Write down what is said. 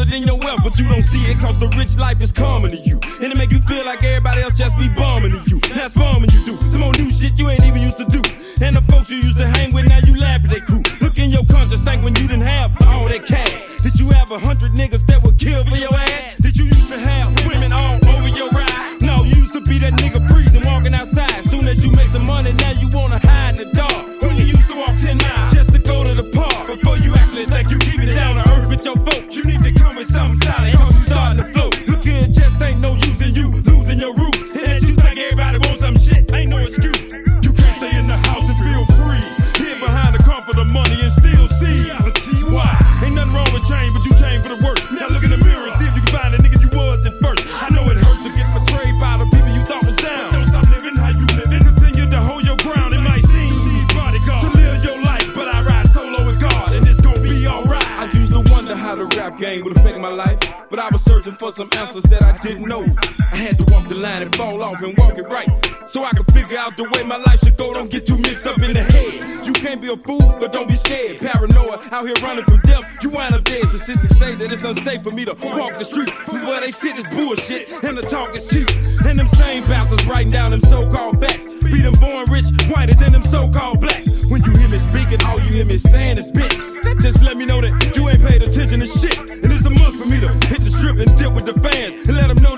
it in your wealth, but you don't see it cause the rich life is coming to you. And it make you feel like everybody else just be bumming to you. That's fun when you do some more new shit you ain't even used to do. And the folks you used to hang with, now you laugh at their crew. Look in your conscience, think when you didn't have all that cash. Did you have 100 niggas that would kill for your ass? Did you used to have women all over your ride? No, you used to be that nigga freezing, walking outside. Soon as you make some money, now you wanna hide in the dark. When you used to walk 10 miles just to go to the park. Before you actually think you keeping it down to earth with your folks, you need to come with something solid, cause you starting to float. Look here, just ain't no use in you losing your roots. And that you think everybody wants some shit, ain't no excuse. You can't stay in the house and feel free. Hid behind the comfort of money and still see reality. Why? Ain't nothing wrong with change, but you change for the worse. Now look in the mirror and see if you can find the nigga you was at first. I know it hurts to get betrayed by the people you thought was down. Don't stop living how you living. Continue to hold your ground. It might seem you need bodyguard to live your life, but I ride solo with God, and it's gonna be alright. I used to wonder how the rap game would affect my life, but I was searching for some answers that I didn't know. I had to walk the line and fall off and walk it right, so I could figure out the way my life should go. Don't get too mixed up in the head. You can't be a fool, but don't be scared. Paranoia, out here running from death. You wind up dead. Statistics say that it's unsafe for me to walk the street. Where they sit is bullshit, and the talk is cheap. And them same bastards writing down them so-called facts. Be them born rich, whiters, and them so-called blacks. When you hear me speaking, all you hear me saying is bitches. That just let me know that you ain't paid attention to shit. And it's a must for me to hit the strip and dip with the fans and let them know